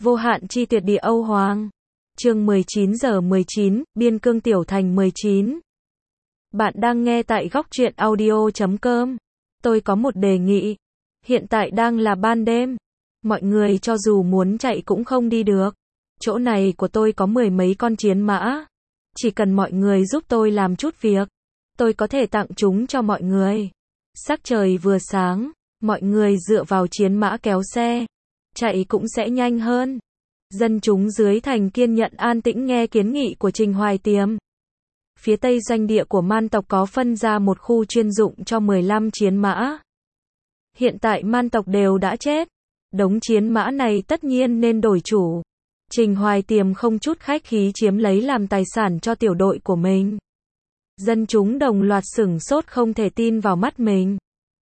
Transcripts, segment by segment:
Vô hạn chi tuyệt địa Âu Hoàng. Chương 19 giờ 19, Biên cương tiểu thành 19. Bạn đang nghe tại góc truyện audio.com. Tôi có một đề nghị. Hiện tại đang là ban đêm. Mọi người cho dù muốn chạy cũng không đi được. Chỗ này của tôi có 10 mấy con chiến mã. Chỉ cần mọi người giúp tôi làm chút việc, tôi có thể tặng chúng cho mọi người. Sắc trời vừa sáng, mọi người dựa vào chiến mã kéo xe. Chạy cũng sẽ nhanh hơn. Dân chúng dưới thành kiên nhẫn an tĩnh nghe kiến nghị của Trình Hoài Tiềm. Phía tây doanh địa của Man tộc có phân ra một khu chuyên dụng cho 15 chiến mã. Hiện tại Man tộc đều đã chết. Đống chiến mã này tất nhiên nên đổi chủ. Trình Hoài Tiềm không chút khách khí chiếm lấy làm tài sản cho tiểu đội của mình. Dân chúng đồng loạt sửng sốt không thể tin vào mắt mình.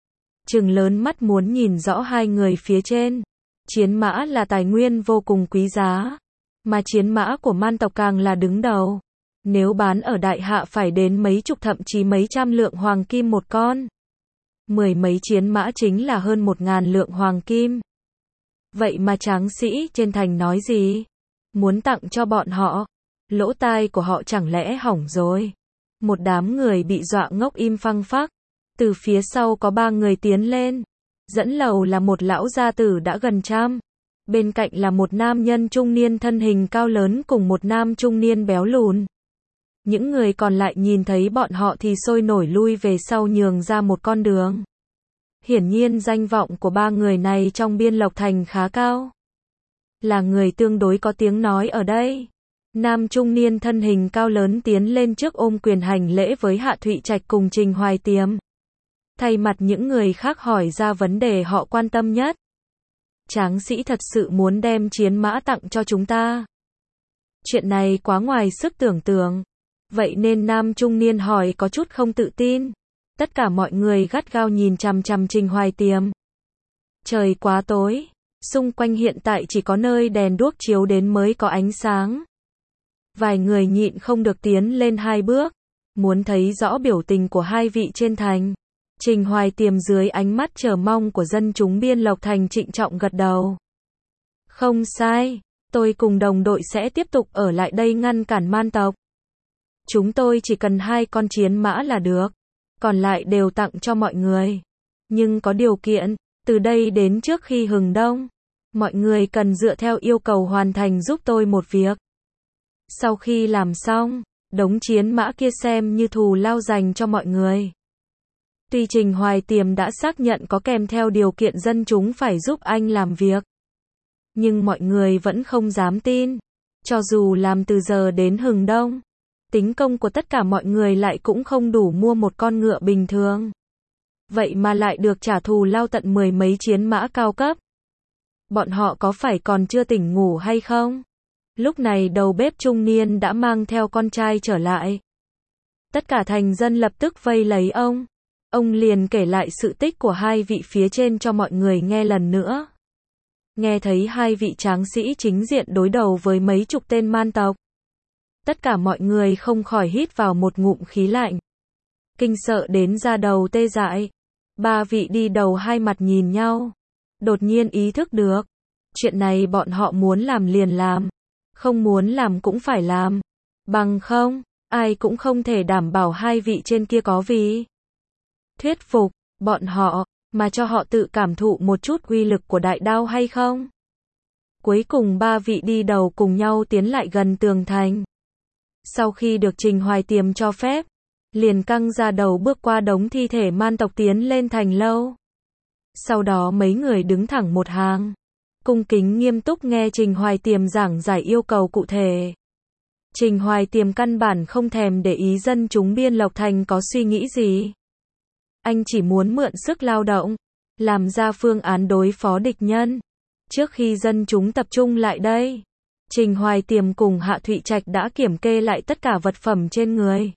Trừng lớn mắt muốn nhìn rõ hai người phía trên. Chiến mã là tài nguyên vô cùng quý giá. Mà chiến mã của Man tộc càng là đứng đầu. Nếu bán ở Đại Hạ phải đến mấy chục thậm chí mấy trăm lượng hoàng kim một con. 10 mấy chiến mã chính là hơn 1.000 lượng hoàng kim. Vậy mà tráng sĩ trên thành nói gì? Muốn tặng cho bọn họ. Lỗ tai của họ chẳng lẽ hỏng rồi? Một đám người bị dọa ngốc im phăng phắc. Từ phía sau có 3 người tiến lên. Dẫn đầu là một lão gia tử đã gần trăm. Bên cạnh là một nam nhân trung niên thân hình cao lớn cùng một nam trung niên béo lùn. Những người còn lại nhìn thấy bọn họ thì sôi nổi lui về sau nhường ra một con đường. Hiển nhiên danh vọng của 3 người này trong Biên Lộc Thành khá cao. Là người tương đối có tiếng nói ở đây. Nam trung niên thân hình cao lớn tiến lên trước ôm quyền hành lễ với Hạ Thụy Trạch cùng Trình Hoài Tiềm. Thay mặt những người khác hỏi ra vấn đề họ quan tâm nhất. Tráng sĩ thật sự muốn đem chiến mã tặng cho chúng ta. Chuyện này quá ngoài sức tưởng tượng. Vậy nên nam trung niên hỏi có chút không tự tin. Tất cả mọi người gắt gao nhìn chằm chằm Trình Hoài Tiềm. Trời quá tối. Xung quanh hiện tại chỉ có nơi đèn đuốc chiếu đến mới có ánh sáng. Vài người nhịn không được tiến lên 2 bước. Muốn thấy rõ biểu tình của hai vị trên thành. Trình Hoài Tiềm dưới ánh mắt chờ mong của dân chúng Biên Lộc Thành trịnh trọng gật đầu. Không sai, tôi cùng đồng đội sẽ tiếp tục ở lại đây ngăn cản Man tộc. Chúng tôi chỉ cần 2 con chiến mã là được, còn lại đều tặng cho mọi người. Nhưng có điều kiện, từ đây đến trước khi hừng đông, mọi người cần dựa theo yêu cầu hoàn thành giúp tôi một việc. Sau khi làm xong, đống chiến mã kia xem như thù lao dành cho mọi người. Tuy Trình Hoài Tiềm đã xác nhận có kèm theo điều kiện dân chúng phải giúp anh làm việc. Nhưng mọi người vẫn không dám tin. Cho dù làm từ giờ đến hừng đông, tính công của tất cả mọi người lại cũng không đủ mua một con ngựa bình thường. Vậy mà lại được trả thù lao tận 10 mấy chiến mã cao cấp. Bọn họ có phải còn chưa tỉnh ngủ hay không? Lúc này đầu bếp trung niên đã mang theo con trai trở lại. Tất cả thành dân lập tức vây lấy ông. Ông liền kể lại sự tích của hai vị phía trên cho mọi người nghe lần nữa. Nghe thấy hai vị tráng sĩ chính diện đối đầu với mấy chục tên Man tộc. Tất cả mọi người không khỏi hít vào một ngụm khí lạnh. Kinh sợ đến da đầu tê dại. 3 vị đi đầu hai mặt nhìn nhau. Đột nhiên ý thức được. Chuyện này bọn họ muốn làm liền làm. Không muốn làm cũng phải làm. Bằng không, ai cũng không thể đảm bảo hai vị trên kia có vì thuyết phục bọn họ, mà cho họ tự cảm thụ một chút uy lực của đại đao hay không. Cuối cùng 3 vị đi đầu cùng nhau tiến lại gần tường thành. Sau khi được Trình Hoài Tiềm cho phép, liền căng ra đầu bước qua đống thi thể Man tộc tiến lên thành lâu. Sau đó mấy người đứng thẳng một hàng, cung kính nghiêm túc nghe Trình Hoài Tiềm giảng giải yêu cầu cụ thể. Trình Hoài Tiềm căn bản không thèm để ý dân chúng Biên Lộc Thành có suy nghĩ gì. Anh chỉ muốn mượn sức lao động, làm ra phương án đối phó địch nhân. Trước khi dân chúng tập trung lại đây, Trình Hoài Tiềm cùng Hạ Thụy Trạch đã kiểm kê lại tất cả vật phẩm trên người.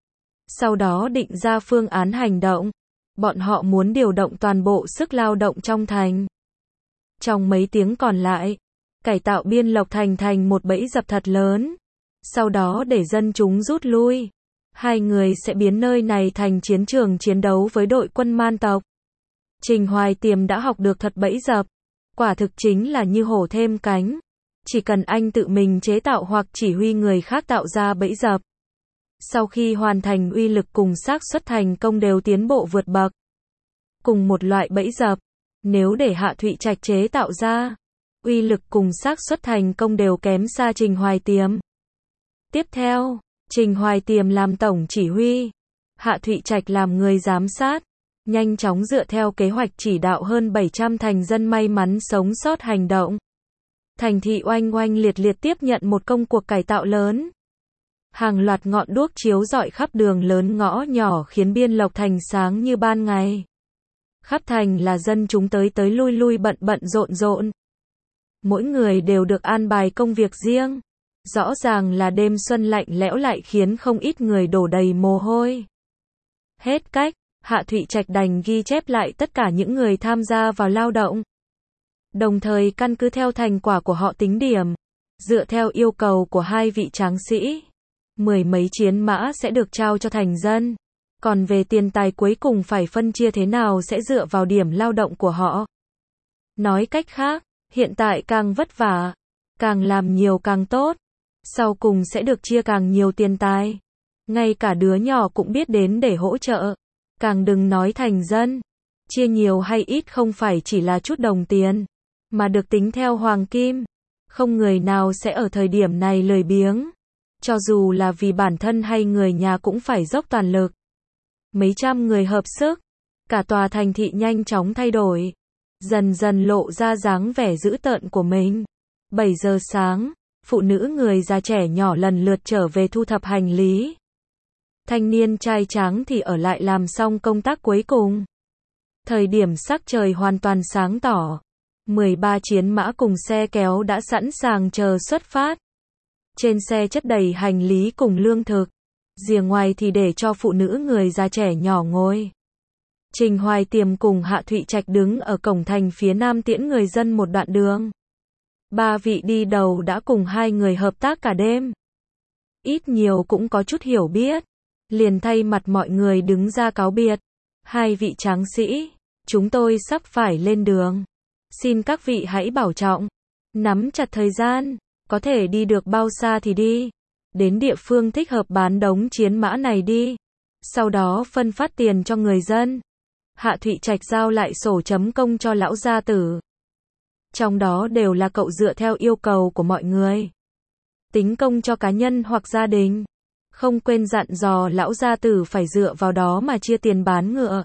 Sau đó định ra phương án hành động. Bọn họ muốn điều động toàn bộ sức lao động trong thành. Trong mấy tiếng còn lại, cải tạo Biên Lộc Thành thành một bẫy dập thật lớn. Sau đó để dân chúng rút lui. Hai người sẽ biến nơi này thành chiến trường chiến đấu với đội quân Man tộc. Trình Hoài Tiềm đã học được thuật bẫy dập. Quả thực chính là như hổ thêm cánh. Chỉ cần anh tự mình chế tạo hoặc chỉ huy người khác tạo ra bẫy dập. Sau khi hoàn thành, uy lực cùng xác suất thành công đều tiến bộ vượt bậc. Cùng một loại bẫy dập, nếu để Hạ Thụy Trạch chế tạo ra, uy lực cùng xác suất thành công đều kém xa Trình Hoài Tiềm. Tiếp theo, Trình Hoài Tiềm làm tổng chỉ huy, Hạ Thụy Trạch làm người giám sát, nhanh chóng dựa theo kế hoạch chỉ đạo hơn 700 thành dân may mắn sống sót hành động. Thành thị oanh oanh liệt liệt tiếp nhận một công cuộc cải tạo lớn. Hàng loạt ngọn đuốc chiếu rọi khắp đường lớn ngõ nhỏ khiến Biên Lộc Thành sáng như ban ngày. Khắp thành là dân chúng tới tới lui lui bận bận rộn rộn. Mỗi người đều được an bài công việc riêng. Rõ ràng là đêm xuân lạnh lẽo lại khiến không ít người đổ đầy mồ hôi. Hết cách, Hạ Thụy Trạch đành ghi chép lại tất cả những người tham gia vào lao động. Đồng thời căn cứ theo thành quả của họ tính điểm. Dựa theo yêu cầu của hai vị tráng sĩ, 10 mấy chiến mã sẽ được trao cho thành dân. Còn về tiền tài cuối cùng phải phân chia thế nào sẽ dựa vào điểm lao động của họ. Nói cách khác, hiện tại càng vất vả, càng làm nhiều càng tốt. Sau cùng sẽ được chia càng nhiều tiền tài. Ngay cả đứa nhỏ cũng biết đến để hỗ trợ. Càng đừng nói thành dân. Chia nhiều hay ít không phải chỉ là chút đồng tiền, mà được tính theo hoàng kim. Không người nào sẽ ở thời điểm này lười biếng. Cho dù là vì bản thân hay người nhà cũng phải dốc toàn lực. Mấy trăm người hợp sức. Cả tòa thành thị nhanh chóng thay đổi. Dần dần lộ ra dáng vẻ dữ tợn của mình. 7 giờ sáng, phụ nữ người già trẻ nhỏ lần lượt trở về thu thập hành lý. Thanh niên trai tráng thì ở lại làm xong công tác cuối cùng. Thời điểm sắc trời hoàn toàn sáng tỏ. 13 chiến mã cùng xe kéo đã sẵn sàng chờ xuất phát. Trên xe chất đầy hành lý cùng lương thực. Rìa ngoài thì để cho phụ nữ người già trẻ nhỏ ngồi. Trình Hoài Tiềm cùng Hạ Thụy Trạch đứng ở cổng thành phía nam tiễn người dân một đoạn đường. Ba vị đi đầu đã cùng hai người hợp tác cả đêm. Ít nhiều cũng có chút hiểu biết. Liền thay mặt mọi người đứng ra cáo biệt. Hai vị tráng sĩ, chúng tôi sắp phải lên đường. Xin các vị hãy bảo trọng. Nắm chặt thời gian, có thể đi được bao xa thì đi. Đến địa phương thích hợp bán đống chiến mã này đi. Sau đó phân phát tiền cho người dân. Hạ Thụy Trạch giao lại sổ chấm công cho lão gia tử. Trong đó đều là cậu dựa theo yêu cầu của mọi người. Tính công cho cá nhân hoặc gia đình. Không quên dặn dò lão gia tử phải dựa vào đó mà chia tiền bán ngựa.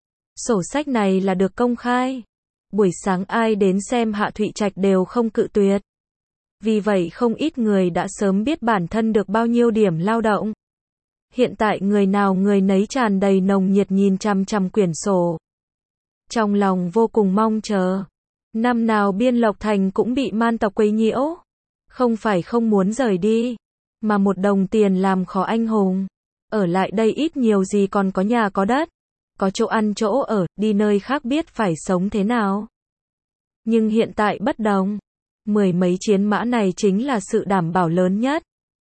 Sổ sách này là được công khai. Buổi sáng ai đến xem Hạ Thụy Trạch đều không cự tuyệt. Vì vậy không ít người đã sớm biết bản thân được bao nhiêu điểm lao động. Hiện tại người nào người nấy tràn đầy nồng nhiệt nhìn chằm chằm quyển sổ. Trong lòng vô cùng mong chờ. Năm nào Biên Lộc Thành cũng bị man tộc quấy nhiễu. Không phải không muốn rời đi, mà một đồng tiền làm khó anh hùng. Ở lại đây ít nhiều gì còn có nhà có đất, có chỗ ăn chỗ ở, đi nơi khác biết phải sống thế nào. Nhưng hiện tại bất đồng. 10 mấy chiến mã này chính là sự đảm bảo lớn nhất.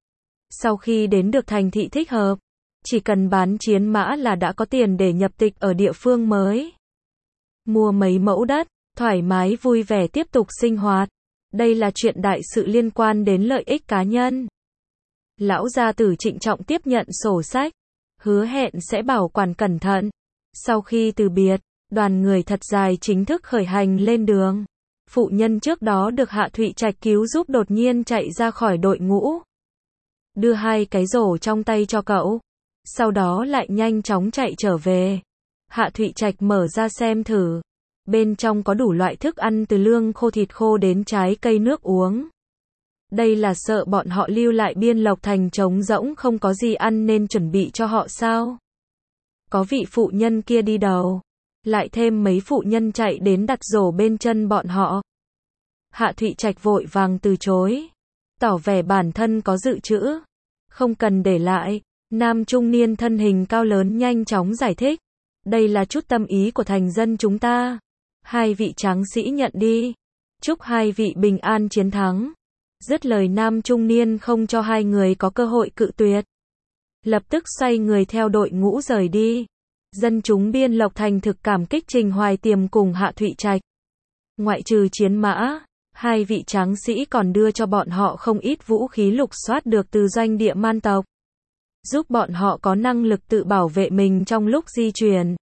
Sau khi đến được thành thị thích hợp, chỉ cần bán chiến mã là đã có tiền để nhập tịch ở địa phương mới. Mua mấy mẫu đất, thoải mái vui vẻ tiếp tục sinh hoạt. Đây là chuyện đại sự liên quan đến lợi ích cá nhân. Lão gia tử trịnh trọng tiếp nhận sổ sách, hứa hẹn sẽ bảo quản cẩn thận. Sau khi từ biệt, đoàn người thật dài chính thức khởi hành lên đường. Phụ nhân trước đó được Hạ Thụy Trạch cứu giúp đột nhiên chạy ra khỏi đội ngũ. Đưa 2 cái rổ trong tay cho cậu. Sau đó lại nhanh chóng chạy trở về. Hạ Thụy Trạch mở ra xem thử. Bên trong có đủ loại thức ăn từ lương khô thịt khô đến trái cây nước uống. Đây là sợ bọn họ lưu lại Biên Lộc Thành trống rỗng không có gì ăn nên chuẩn bị cho họ sao? Có vị phụ nhân kia đi đầu. Lại thêm mấy phụ nhân chạy đến đặt rổ bên chân bọn họ. Hạ Thụy Trạch vội vàng từ chối. Tỏ vẻ bản thân có dự trữ. Không cần để lại. Nam trung niên thân hình cao lớn nhanh chóng giải thích. Đây là chút tâm ý của thành dân chúng ta. Hai vị tráng sĩ nhận đi. Chúc hai vị bình an chiến thắng. Dứt lời nam trung niên không cho hai người có cơ hội cự tuyệt. Lập tức xoay người theo đội ngũ rời đi. Dân chúng Biên Lộc Thành thực cảm kích Trình Hoài Tiềm cùng Hạ Thụy Trạch. Ngoại trừ chiến mã, Hai vị tráng sĩ còn đưa cho bọn họ không ít vũ khí lục soát được từ doanh địa man tộc, giúp bọn họ có năng lực tự bảo vệ mình trong lúc di chuyển.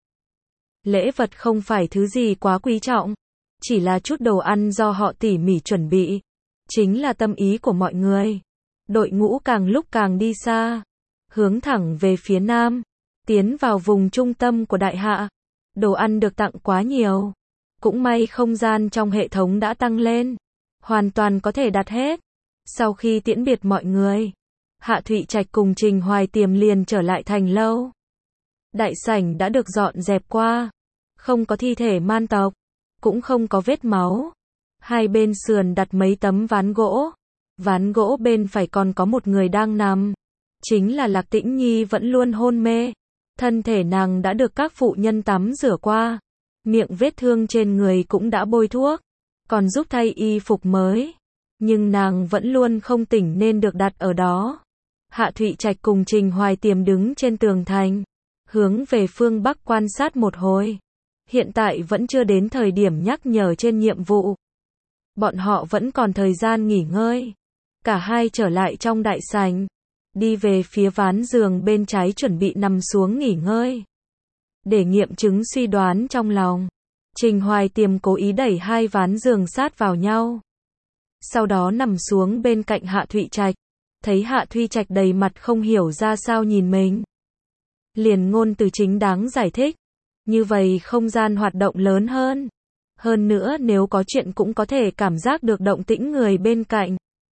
Lễ vật không phải thứ gì quá quý trọng, chỉ là chút đồ ăn do họ tỉ mỉ chuẩn bị. Chính là tâm ý của mọi người. Đội ngũ càng lúc càng đi xa, hướng thẳng về phía nam, tiến vào vùng trung tâm của đại hạ. Đồ ăn được tặng quá nhiều. Cũng may không gian trong hệ thống đã tăng lên, hoàn toàn có thể đặt hết. Sau khi tiễn biệt mọi người, Hạ Thụy Trạch cùng Trình Hoài Tiềm liền trở lại thành lâu. Đại sảnh đã được dọn dẹp qua, không có thi thể man tộc, cũng không có vết máu. Hai bên sườn đặt mấy tấm ván gỗ. Ván gỗ bên phải còn có một người đang nằm. Chính là Lạc Tĩnh Nhi vẫn luôn hôn mê. Thân thể nàng đã được các phụ nhân tắm rửa qua. Miệng vết thương trên người cũng đã bôi thuốc, còn giúp thay y phục mới. Nhưng nàng vẫn luôn không tỉnh nên được đặt ở đó. Hạ Thụy Trạch cùng Trình Hoài Tiềm đứng trên tường thành, hướng về phương Bắc quan sát một hồi. Hiện tại vẫn chưa đến thời điểm nhắc nhở trên nhiệm vụ. Bọn họ vẫn còn thời gian nghỉ ngơi. Cả hai trở lại trong đại sảnh, đi về phía ván giường bên trái chuẩn bị nằm xuống nghỉ ngơi. Để nghiệm chứng suy đoán trong lòng, Trình Hoài Tiềm cố ý đẩy hai ván giường sát vào nhau. Sau đó nằm xuống bên cạnh Hạ Thụy Trạch, thấy Hạ Thụy Trạch đầy mặt không hiểu ra sao nhìn mình. Liền ngôn từ chính đáng giải thích, như vậy không gian hoạt động lớn hơn. Hơn nữa nếu có chuyện cũng có thể cảm giác được động tĩnh người bên cạnh.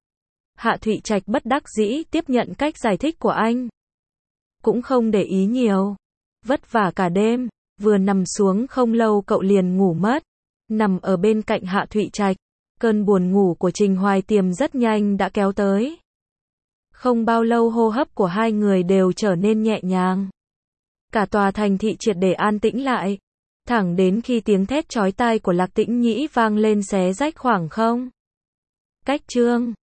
Hạ Thụy Trạch bất đắc dĩ tiếp nhận cách giải thích của anh. Cũng không để ý nhiều. Vất vả cả đêm, vừa nằm xuống không lâu cậu liền ngủ mất. Nằm ở bên cạnh Hạ Thụy Trạch, cơn buồn ngủ của Trình Hoài Tiềm rất nhanh đã kéo tới. Không bao lâu hô hấp của hai người đều trở nên nhẹ nhàng. Cả tòa thành thị triệt để an tĩnh lại. Thẳng đến khi tiếng thét chói tai của Lạc Tĩnh Nhĩ vang lên xé rách khoảng không. Cách chương